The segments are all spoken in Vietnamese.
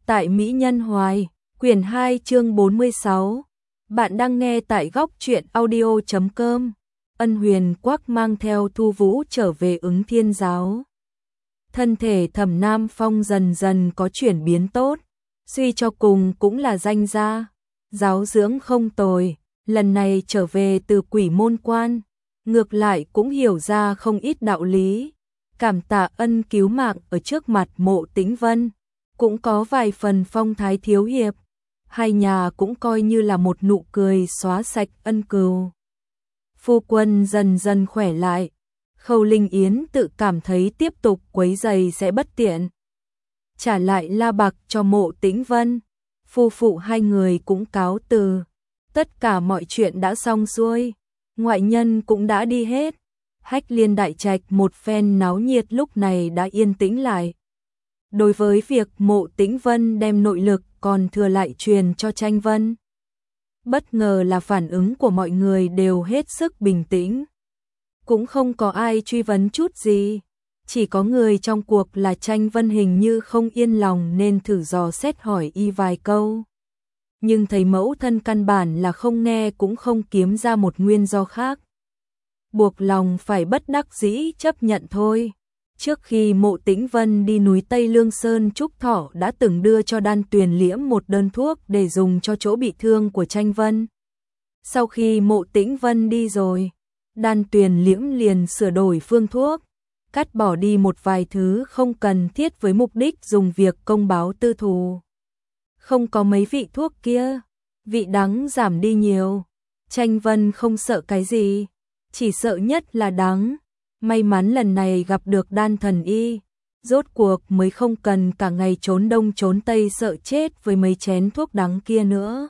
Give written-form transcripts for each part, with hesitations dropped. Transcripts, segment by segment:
Tại Mỹ Nhân Hoài, quyển 2 chương 46. Bạn đang nghe tại góc truyện audio.com. Ân Huyền Quắc mang theo Thu Vũ trở về Ứng Thiên Giáo. Thân thể Thẩm Nam Phong dần dần có chuyển biến tốt, suy cho cùng cũng là danh gia, giáo dưỡng không tồi, lần này trở về từ Quỷ Môn Quan, ngược lại cũng hiểu ra không ít đạo lý, cảm tạ ân cứu mạng ở trước mặt Mộ Tĩnh Vân, cũng có vài phần phong thái thiếu hiệp, hai nhà cũng coi như là một nụ cười xóa sạch ân cừu. Phu quân dần dần khỏe lại, Khâu Linh Yến tự cảm thấy tiếp tục quấy rầy sẽ bất tiện. Trả lại la bạc cho Mộ Tĩnh Vân, phu phụ hai người cũng cáo từ, tất cả mọi chuyện đã xong xuôi, ngoại nhân cũng đã đi hết. Hách Liên đại trạch một phen náo nhiệt lúc này đã yên tĩnh lại. Đối với việc Mộ Tĩnh Vân đem nội lực còn thừa lại truyền cho Tranh Vân, bất ngờ là phản ứng của mọi người đều hết sức bình tĩnh. Cũng không có ai truy vấn chút gì, chỉ có người trong cuộc là Tranh Vân hình như không yên lòng nên thử dò xét hỏi y vài câu. Nhưng thấy mẫu thân căn bản là không nghe cũng không kiếm ra một nguyên do khác. Buộc lòng phải bất đắc dĩ chấp nhận thôi. Trước khi Mộ Tĩnh Vân đi núi Tây Lương Sơn Trúc Thọ đã từng đưa cho Đan Tuyền Liễm một đơn thuốc để dùng cho chỗ bị thương của Tranh Vân. Sau khi Mộ Tĩnh Vân đi rồi, Đan Tuyền Liễm liền sửa đổi phương thuốc, cắt bỏ đi một vài thứ không cần thiết với mục đích dùng việc công báo tư thù. Không có mấy vị thuốc kia, vị đắng giảm đi nhiều. Tranh Vân không sợ cái gì, chỉ sợ nhất là đắng. May mắn lần này gặp được Đan thần y, rốt cuộc mới không cần cả ngày trốn đông trốn tây sợ chết với mấy chén thuốc đắng kia nữa.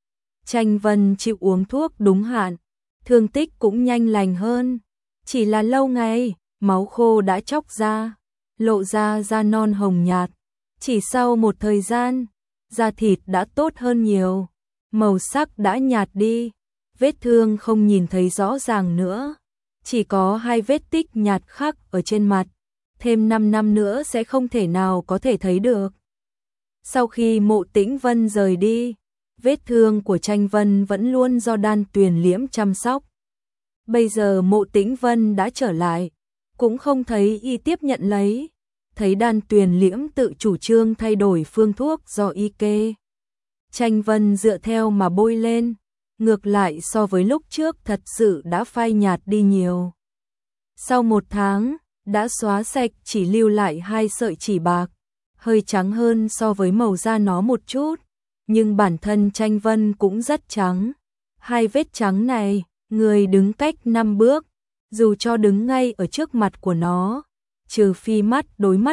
Tranh Vân chịu uống thuốc đúng hạn, thương tích cũng nhanh lành hơn, chỉ là lâu ngày, máu khô đã chóc ra, lộ ra da non hồng nhạt, chỉ sau một thời gian, da thịt đã tốt hơn nhiều, màu sắc đã nhạt đi, vết thương không nhìn thấy rõ ràng nữa. Chỉ có hai vết tích nhạt khắc ở trên mặt, thêm 5 năm nữa sẽ không thể nào có thể thấy được. Sau khi Mộ Tĩnh Vân rời đi, vết thương của Tranh Vân vẫn luôn do Đan Tuyền Liễm chăm sóc. Bây giờ Mộ Tĩnh Vân đã trở lại, cũng không thấy y tiếp nhận lấy, thấy Đan Tuyền Liễm tự chủ trương thay đổi phương thuốc do y kê. Tranh Vân dựa theo mà bôi lên. Ngược lại so với lúc trước thật sự đã phai nhạt đi nhiều. Sau 1 tháng, đã xóa sạch chỉ lưu lại 2 sợi chỉ bạc, hơi trắng hơn so với màu da nó một chút, nhưng bản thân Tranh Vân cũng rất trắng. Hai vết trắng này, người đứng cách 5 bước, dù cho đứng ngay ở trước mặt của nó, trừ phi mắt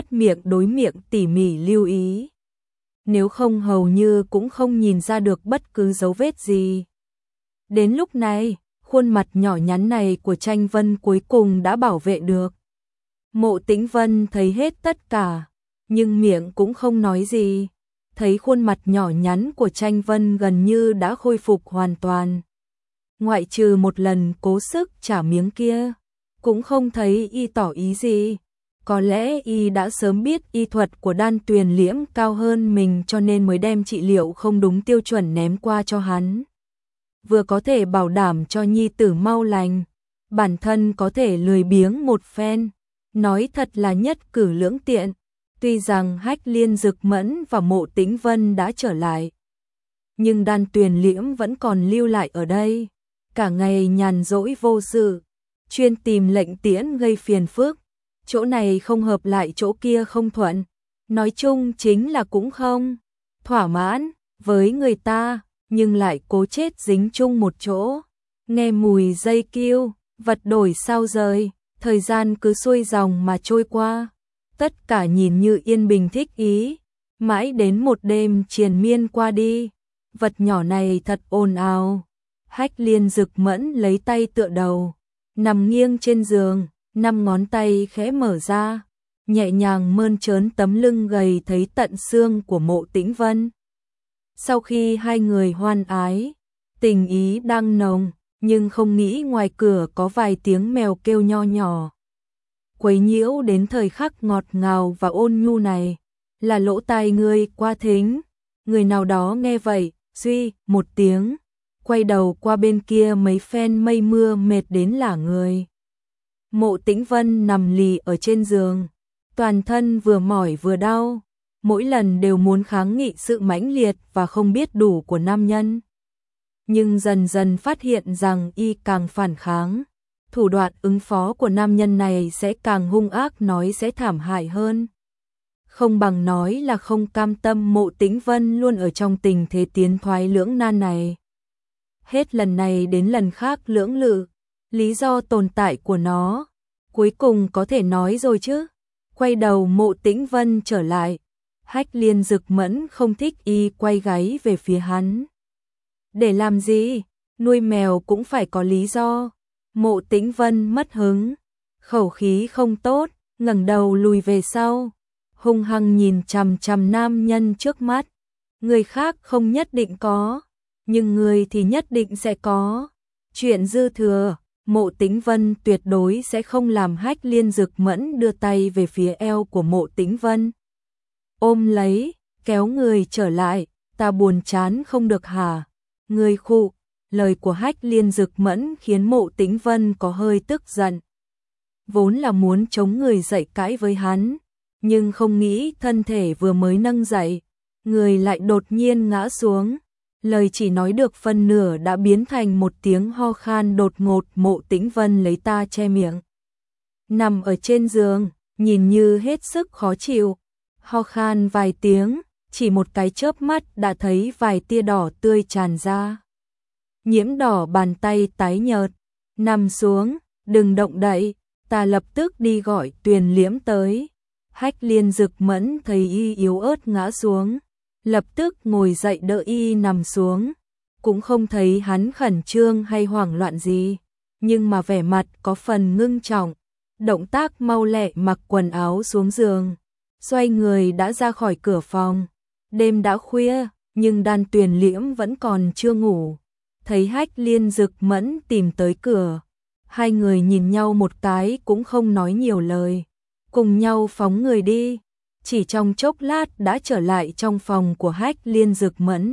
đối miệng tỉ mỉ lưu ý. Nếu không hầu như cũng không nhìn ra được bất cứ dấu vết gì. Đến lúc này, khuôn mặt nhỏ nhắn này của Tranh Vân cuối cùng đã bảo vệ được. Mộ Tĩnh Vân thấy hết tất cả, nhưng miệng cũng không nói gì. Thấy khuôn mặt nhỏ nhắn của Tranh Vân gần như đã khôi phục hoàn toàn. Ngoại trừ một lần cố sức trả miếng kia, cũng không thấy y tỏ ý gì. Có lẽ y đã sớm biết y thuật của Đan Tuyền Liễm cao hơn mình cho nên mới đem trị liệu không đúng tiêu chuẩn ném qua cho hắn. Vừa có thể bảo đảm cho nhi tử mau lành, bản thân có thể lười biếng một phen, nói thật là nhất cử lưỡng tiện. Tuy rằng Hách Liên Dực Mẫn và Mộ Tĩnh Vân đã trở lại, nhưng Đan Tuyền Liễm vẫn còn lưu lại ở đây, cả ngày nhàn rỗi vô sự, chuyên tìm lệnh tiễn gây phiền phức, chỗ này không hợp lại chỗ kia không thuận, nói chung chính là cũng không thỏa mãn với người ta. Nhưng lại cố chết dính chung một chỗ, nghe mùi dây kêu, vật đổi sao rời, thời gian cứ xuôi dòng mà trôi qua, tất cả nhìn như yên bình thích ý, mãi đến một đêm triền miên qua đi, vật nhỏ này thật ồn ào. Hách Liên Dực Mẫn lấy tay tựa đầu, nằm nghiêng trên giường, 5 ngón tay khẽ mở ra, nhẹ nhàng mơn trớn tấm lưng gầy thấy tận xương của Mộ Tĩnh Vân. Sau khi hai người hoan ái, tình ý đang nồng, nhưng không nghĩ ngoài cửa có vài tiếng mèo kêu nho nhỏ. Quấy nhiễu đến thời khắc ngọt ngào và ôn nhu này, là lỗ tai ngươi qua thính. Người nào đó nghe vậy, suy một tiếng, quay đầu qua bên kia mấy phen mây mưa mệt đến lả người. Mộ Tĩnh Vân nằm lì ở trên giường, toàn thân vừa mỏi vừa đau, mỗi lần đều muốn kháng nghị sự mãnh liệt và không biết đủ của nam nhân. Nhưng dần dần phát hiện rằng y càng phản kháng, thủ đoạn ứng phó của nam nhân này sẽ càng hung ác, nói sẽ thảm hại hơn. Không bằng nói là không cam tâm Mộ Tĩnh Vân luôn ở trong tình thế tiến thoái lưỡng nan này. Hết lần này đến lần khác lưỡng lự, lý do tồn tại của nó, cuối cùng có thể nói rồi chứ. Quay đầu Mộ Tĩnh Vân trở lại, Hách Liên Dực Mẫn không thích y quay gáy về phía hắn. Để làm gì? Nuôi mèo cũng phải có lý do. Mộ Tĩnh Vân mất hứng, khẩu khí không tốt, ngẩng đầu lùi về sau, hung hăng nhìn chằm chằm nam nhân trước mắt. Người khác không nhất định có, nhưng người thì nhất định sẽ có. Chuyện dư thừa, Mộ Tĩnh Vân tuyệt đối sẽ không làm Hách Liên Dực Mẫn đưa tay về phía eo của Mộ Tĩnh Vân. Ôm lấy, kéo người trở lại, ta buồn chán không được hả? Người khụ, lời của Hách Liên Dực Mẫn khiến Mộ Tĩnh Vân có hơi tức giận. Vốn là muốn chống người dậy cãi với hắn, nhưng không nghĩ thân thể vừa mới nâng dậy, người lại đột nhiên ngã xuống. Lời chỉ nói được phân nửa đã biến thành một tiếng ho khan đột ngột. Mộ Tĩnh Vân lấy ta che miệng, nằm ở trên giường, nhìn như hết sức khó chịu, ho khan vài tiếng, chỉ một cái chớp mắt đã thấy vài tia đỏ tươi tràn ra. Nhiễm đỏ bàn tay tái nhợt, nằm xuống, đừng động đậy, ta lập tức đi gọi Tuyền Liễm tới. Hách Liên Dực Mẫn thấy y yếu ớt ngã xuống, lập tức ngồi dậy đỡ y nằm xuống, cũng không thấy hắn khẩn trương hay hoảng loạn gì, nhưng mà vẻ mặt có phần ngưng trọng, động tác mau lẹ mặc quần áo xuống giường, xoay người đã ra khỏi cửa phòng. Đêm đã khuya, nhưng Đan Tuyền Liễm vẫn còn chưa ngủ. Thấy Hách Liên Dực Mẫn tìm tới cửa, hai người nhìn nhau một cái cũng không nói nhiều lời, cùng nhau phóng người đi. Chỉ trong chốc lát đã trở lại trong phòng của Hách Liên Dực Mẫn.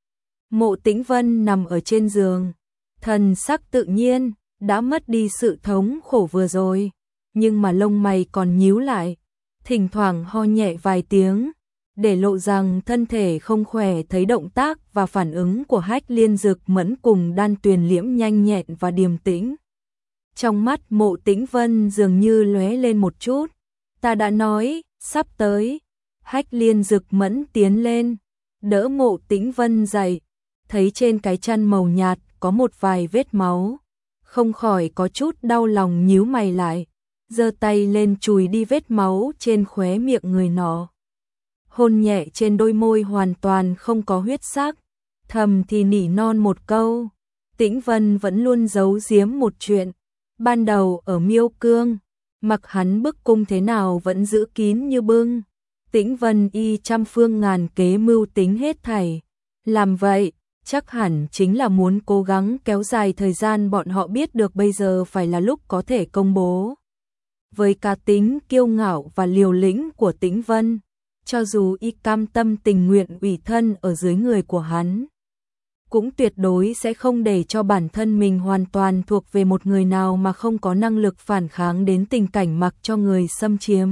Mộ Tĩnh Vân nằm ở trên giường, thần sắc tự nhiên, đã mất đi sự thống khổ vừa rồi, nhưng mà lông mày còn nhíu lại, thỉnh thoảng ho nhẹ vài tiếng, để lộ rằng thân thể không khỏe. Thấy động tác và phản ứng của Hách Liên Dực Mẫn cùng Đan Tuyền Liễm nhanh nhẹn và điềm tĩnh, trong mắt Mộ Tĩnh Vân dường như lóe lên một chút. Ta đã nói, sắp tới. Hách Liên Dực Mẫn tiến lên, đỡ Mộ Tĩnh Vân dậy, thấy trên cái chăn màu nhạt có một vài vết máu, không khỏi có chút đau lòng, nhíu mày lại, giơ tay lên chùi đi vết máu trên khóe miệng người nọ. Hôn nhẹ trên đôi môi hoàn toàn không có huyết sắc, thầm thì nỉ non một câu. Tĩnh Vân vẫn luôn giấu giếm một chuyện, ban đầu ở Miêu Cương, mặc hắn bức cung thế nào vẫn giữ kín như bưng. Tĩnh Vân y trăm phương ngàn kế mưu tính hết thảy, làm vậy chắc hẳn chính là muốn cố gắng kéo dài thời gian bọn họ biết được bây giờ phải là lúc có thể công bố. Với cá tính kiêu ngạo và liều lĩnh của Tĩnh Vân, cho dù y cam tâm tình nguyện ủy thân ở dưới người của hắn, cũng tuyệt đối sẽ không để cho bản thân mình hoàn toàn thuộc về một người nào mà không có năng lực phản kháng đến tình cảnh mặc cho người xâm chiếm.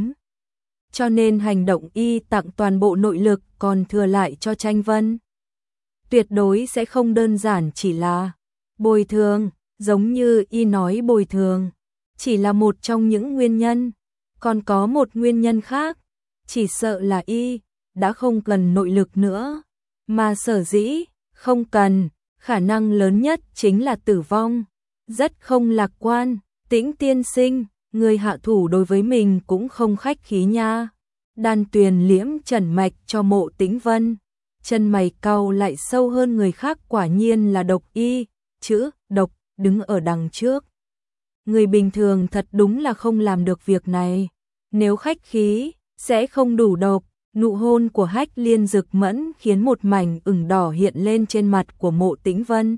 Cho nên hành động y tặng toàn bộ nội lực còn thừa lại cho Tranh Vân, tuyệt đối sẽ không đơn giản chỉ là bồi thường, giống như y nói bồi thường chỉ là một trong những nguyên nhân, còn có một nguyên nhân khác, chỉ sợ là y đã không cần nội lực nữa, mà sở dĩ không cần, khả năng lớn nhất chính là tử vong. Rất không lạc quan. Tĩnh tiên sinh, người hạ thủ đối với mình cũng không khách khí nha. Đan Tuyền Liễm trần mạch cho Mộ Tĩnh Vân, chân mày cau lại sâu hơn người khác, quả nhiên là độc y, chữ độc đứng ở đằng trước. Người bình thường thật đúng là không làm được việc này, nếu khách khí sẽ không đủ độc. Nụ hôn của Hách Liên Dực Mẫn khiến một mảnh ửng đỏ hiện lên trên mặt của Mộ Tĩnh Vân.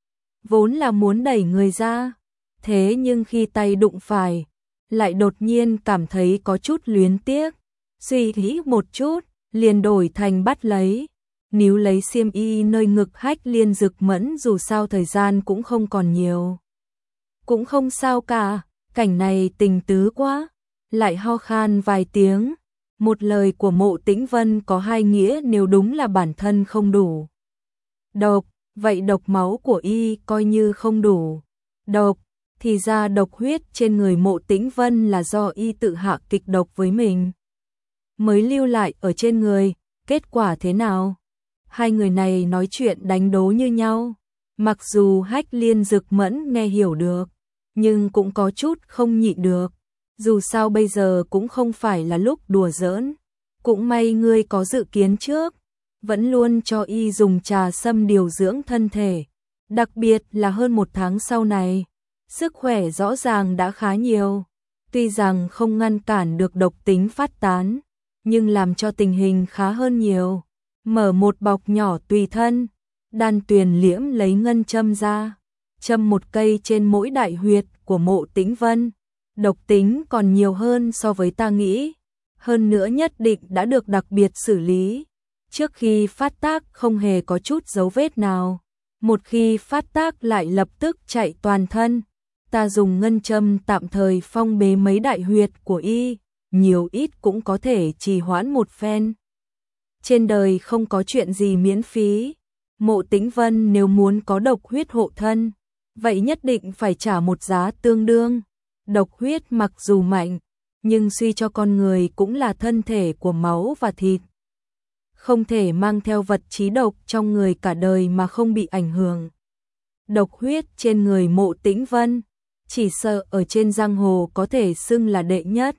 Vốn là muốn đẩy người ra, thế nhưng khi tay đụng phải, lại đột nhiên cảm thấy có chút luyến tiếc. Suy nghĩ một chút, liền đổi thành bắt lấy, níu lấy xiêm y nơi ngực Hách Liên Dực Mẫn, dù sao thời gian cũng không còn nhiều. Cũng không sao cả, cảnh này tình tứ quá, lại ho khan vài tiếng. Một lời của Mộ Tĩnh Vân có hai nghĩa, nếu đúng là bản thân không đủ độc, vậy độc máu của y coi như không đủ độc, thì ra độc huyết trên người Mộ Tĩnh Vân là do y tự hạ kịch độc với mình mới lưu lại ở trên người. Kết quả thế nào? Hai người này nói chuyện đánh đố như nhau. Mặc dù Hách Liên Dực Mẫn nghe hiểu được, nhưng cũng có chút không nhịn được. Dù sao bây giờ cũng không phải là lúc đùa giỡn. Cũng may ngươi có dự kiến trước, vẫn luôn cho y dùng trà sâm điều dưỡng thân thể. Đặc biệt là hơn 1 tháng sau này, sức khỏe rõ ràng đã khá nhiều. Tuy rằng không ngăn cản được độc tính phát tán, nhưng làm cho tình hình khá hơn nhiều. Mở một bọc nhỏ tùy thân, Đan Tuyền Liễm lấy ngân châm ra, châm một cây trên mỗi đại huyệt của Mộ Tĩnh Vân. Độc tính còn nhiều hơn so với ta nghĩ, hơn nữa nhất định đã được đặc biệt xử lý. Trước khi phát tác không hề có chút dấu vết nào, một khi phát tác lại lập tức chạy toàn thân. Ta dùng ngân châm tạm thời phong bế mấy đại huyệt của y, nhiều ít cũng có thể trì hoãn một phen. Trên đời không có chuyện gì miễn phí. Mộ Tĩnh Vân nếu muốn có độc huyết hộ thân, vậy nhất định phải trả một giá tương đương. Độc huyết mặc dù mạnh, nhưng suy cho con người cũng là thân thể của máu và thịt. Không thể mang theo vật chí độc trong người cả đời mà không bị ảnh hưởng. Độc huyết trên người Mộ Tĩnh Vân, chỉ sợ ở trên giang hồ có thể xưng là đệ nhất.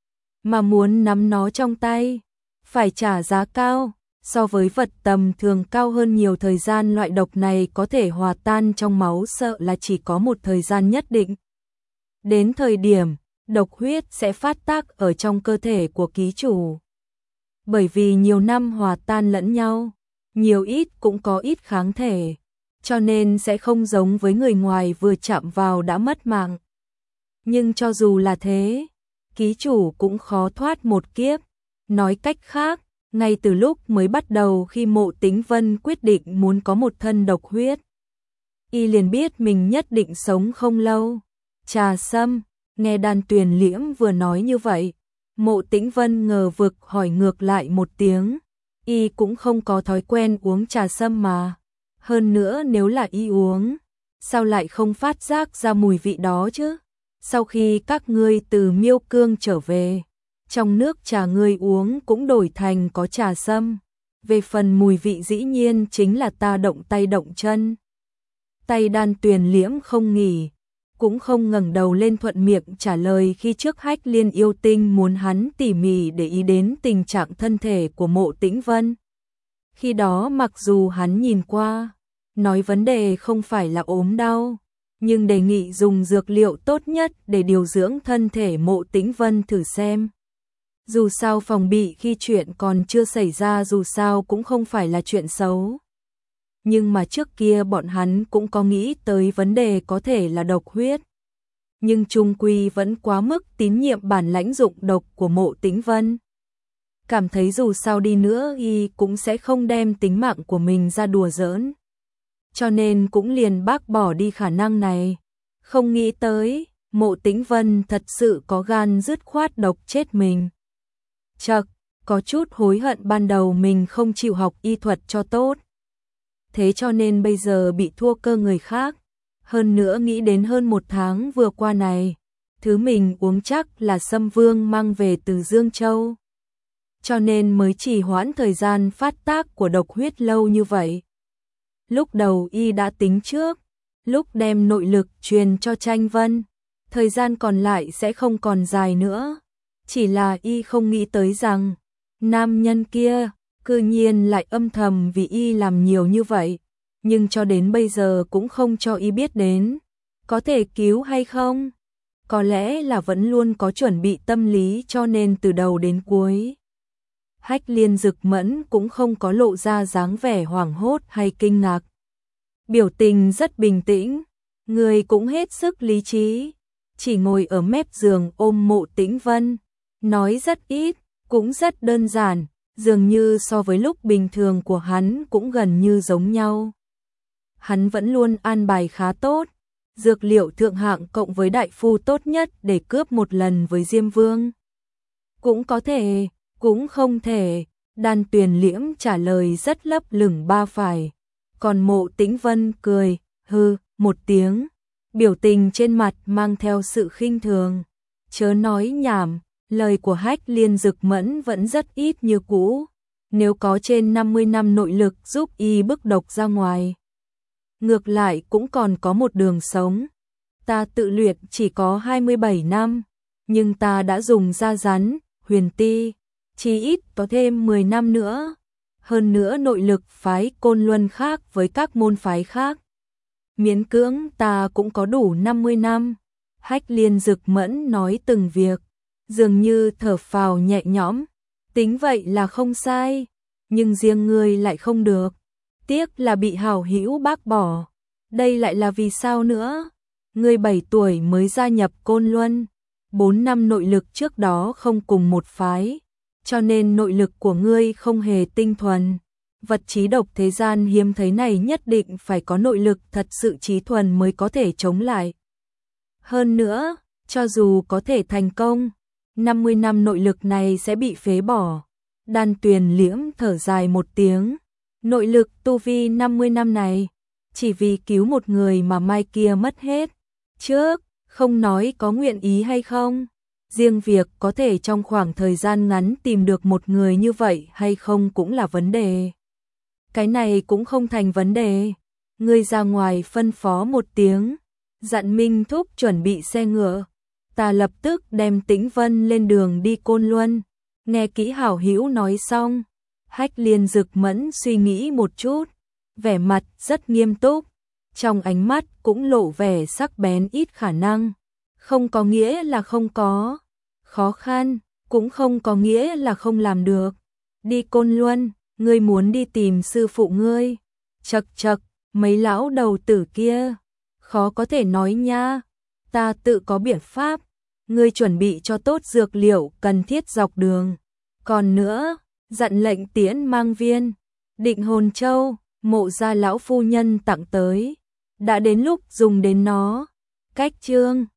Mà muốn nắm nó trong tay, phải trả giá cao, so với vật tầm thường cao hơn nhiều. Thời gian loại độc này có thể hòa tan trong máu sợ là chỉ có một thời gian nhất định. Đến thời điểm, độc huyết sẽ phát tác ở trong cơ thể của ký chủ. Bởi vì nhiều năm hòa tan lẫn nhau, nhiều ít cũng có ít kháng thể, cho nên sẽ không giống với người ngoài vừa chạm vào đã mất mạng. Nhưng cho dù là thế, ký chủ cũng khó thoát một kiếp. Nói cách khác, ngay từ lúc mới bắt đầu khi Mộ Tĩnh Vân quyết định muốn có một thân độc huyết, y liền biết mình nhất định sống không lâu. Trà sâm, nghe Đan Tuyền Liễm vừa nói như vậy, Mộ Tĩnh Vân ngờ vực hỏi ngược lại một tiếng. Y cũng không có thói quen uống trà sâm mà. Hơn nữa nếu là y uống, sao lại không phát giác ra mùi vị đó chứ? Sau khi các ngươi từ Miêu Cương trở về, trong nước trà ngươi uống cũng đổi thành có trà sâm. Về phần mùi vị dĩ nhiên chính là ta động tay động chân. Tay Đan Tuyền Liễm không nghỉ, cũng không ngẩng đầu lên thuận miệng trả lời. Khi trước Hách Liên yêu tinh muốn hắn tỉ mỉ để ý đến tình trạng thân thể của Mộ Tĩnh Vân. Khi đó mặc dù hắn nhìn qua, nói vấn đề không phải là ốm đau, nhưng đề nghị dùng dược liệu tốt nhất để điều dưỡng thân thể Mộ Tĩnh Vân thử xem. Dù sao phòng bị khi chuyện còn chưa xảy ra dù sao cũng không phải là chuyện xấu. Nhưng mà trước kia bọn hắn cũng có nghĩ tới vấn đề có thể là độc huyết. Nhưng chung quy vẫn quá mức tín nhiệm bản lãnh dụng độc của Mộ Tĩnh Vân. Cảm thấy dù sao đi nữa y cũng sẽ không đem tính mạng của mình ra đùa giỡn. Cho nên cũng liền bác bỏ đi khả năng này. Không nghĩ tới, Mộ Tĩnh Vân thật sự có gan dứt khoát độc chết mình. Chậc, có chút hối hận ban đầu mình không chịu học y thuật cho tốt. Thế cho nên bây giờ bị thua cơ người khác. Hơn nữa nghĩ đến hơn 1 tháng vừa qua này, thứ mình uống chắc là Sâm Vương mang về từ Dương Châu. Cho nên mới trì hoãn thời gian phát tác của độc huyết lâu như vậy. Lúc đầu y đã tính trước, lúc đem nội lực truyền cho Tranh Vân, thời gian còn lại sẽ không còn dài nữa. Chỉ là y không nghĩ tới rằng, nam nhân kia, cư nhiên lại âm thầm vì y làm nhiều như vậy, nhưng cho đến bây giờ cũng không cho y biết đến. Có thể cứu hay không? Có lẽ là vẫn luôn có chuẩn bị tâm lý cho nên từ đầu đến cuối. Hách Liên Dực Mẫn cũng không có lộ ra dáng vẻ hoảng hốt hay kinh ngạc. Biểu tình rất bình tĩnh, người cũng hết sức lý trí, chỉ ngồi ở mép giường ôm Mộ Tĩnh Vân, nói rất ít, cũng rất đơn giản. dường như so với lúc bình thường của hắn cũng gần như giống nhau. Hắn vẫn luôn an bài khá tốt, dược liệu thượng hạng cộng với đại phu tốt nhất để cướp một lần với Diêm Vương. Cũng có thể, cũng không thể, Đan Tuyền Liễm trả lời rất lấp lửng ba phải. Còn Mộ Tĩnh Vân cười, hừ, một tiếng, biểu tình trên mặt mang theo sự khinh thường. Chớ nói nhảm, lời của Hách Liên Dực Mẫn vẫn rất ít như cũ. Nếu có trên 50 năm nội lực giúp y bức độc ra ngoài, ngược lại cũng còn có một đường sống. Ta tự luyện chỉ có 27 năm, nhưng ta đã dùng da rắn, huyền ti, chỉ ít có thêm 10 năm nữa. Hơn nữa nội lực phái Côn Luân khác với các môn phái khác, miễn cưỡng ta cũng có đủ 50 năm. Hách Liên Dực Mẫn nói từng việc, dường như thở phào nhẹ nhõm. Tính vậy là không sai, nhưng riêng ngươi lại không được. Tiếc là bị hảo hữu bác bỏ. Đây lại là vì sao nữa? Ngươi 7 tuổi mới gia nhập Côn Luân, 4 năm nội lực trước đó không cùng một phái, cho nên nội lực của ngươi không hề tinh thuần. Vật chí độc thế gian hiếm thấy này nhất định phải có nội lực thật sự chí thuần mới có thể chống lại. Hơn nữa, cho dù có thể thành công, 50 năm nội lực này sẽ bị phế bỏ. Đan Tuyền Liễm thở dài một tiếng, nội lực tu vi 50 năm này, chỉ vì cứu một người mà mai kia mất hết. Trước, không nói có nguyện ý hay không, riêng việc có thể trong khoảng thời gian ngắn tìm được một người như vậy hay không cũng là vấn đề. Cái này cũng không thành vấn đề. Ngươi ra ngoài phân phó một tiếng, dặn Minh Thúc chuẩn bị xe ngựa. Ta lập tức đem Tĩnh Vân lên đường đi Côn Luân. Nghe kỹ hảo hữu nói xong, Hách Liên Dực Mẫn suy nghĩ một chút, vẻ mặt rất nghiêm túc, trong ánh mắt cũng lộ vẻ sắc bén ít khả năng. Không có nghĩa là không có khó khăn, cũng không có nghĩa là không làm được. Đi Côn Luân, ngươi muốn đi tìm sư phụ ngươi. Chậc chậc, mấy lão đầu tử kia, khó có thể nói nha. Ta tự có biện pháp. Ngươi chuẩn bị cho tốt dược liệu cần thiết dọc đường. Còn nữa, dặn lệnh tiễn mang viên Định Hồn Châu, Mộ gia lão phu nhân tặng tới, đã đến lúc dùng đến nó. Cách chương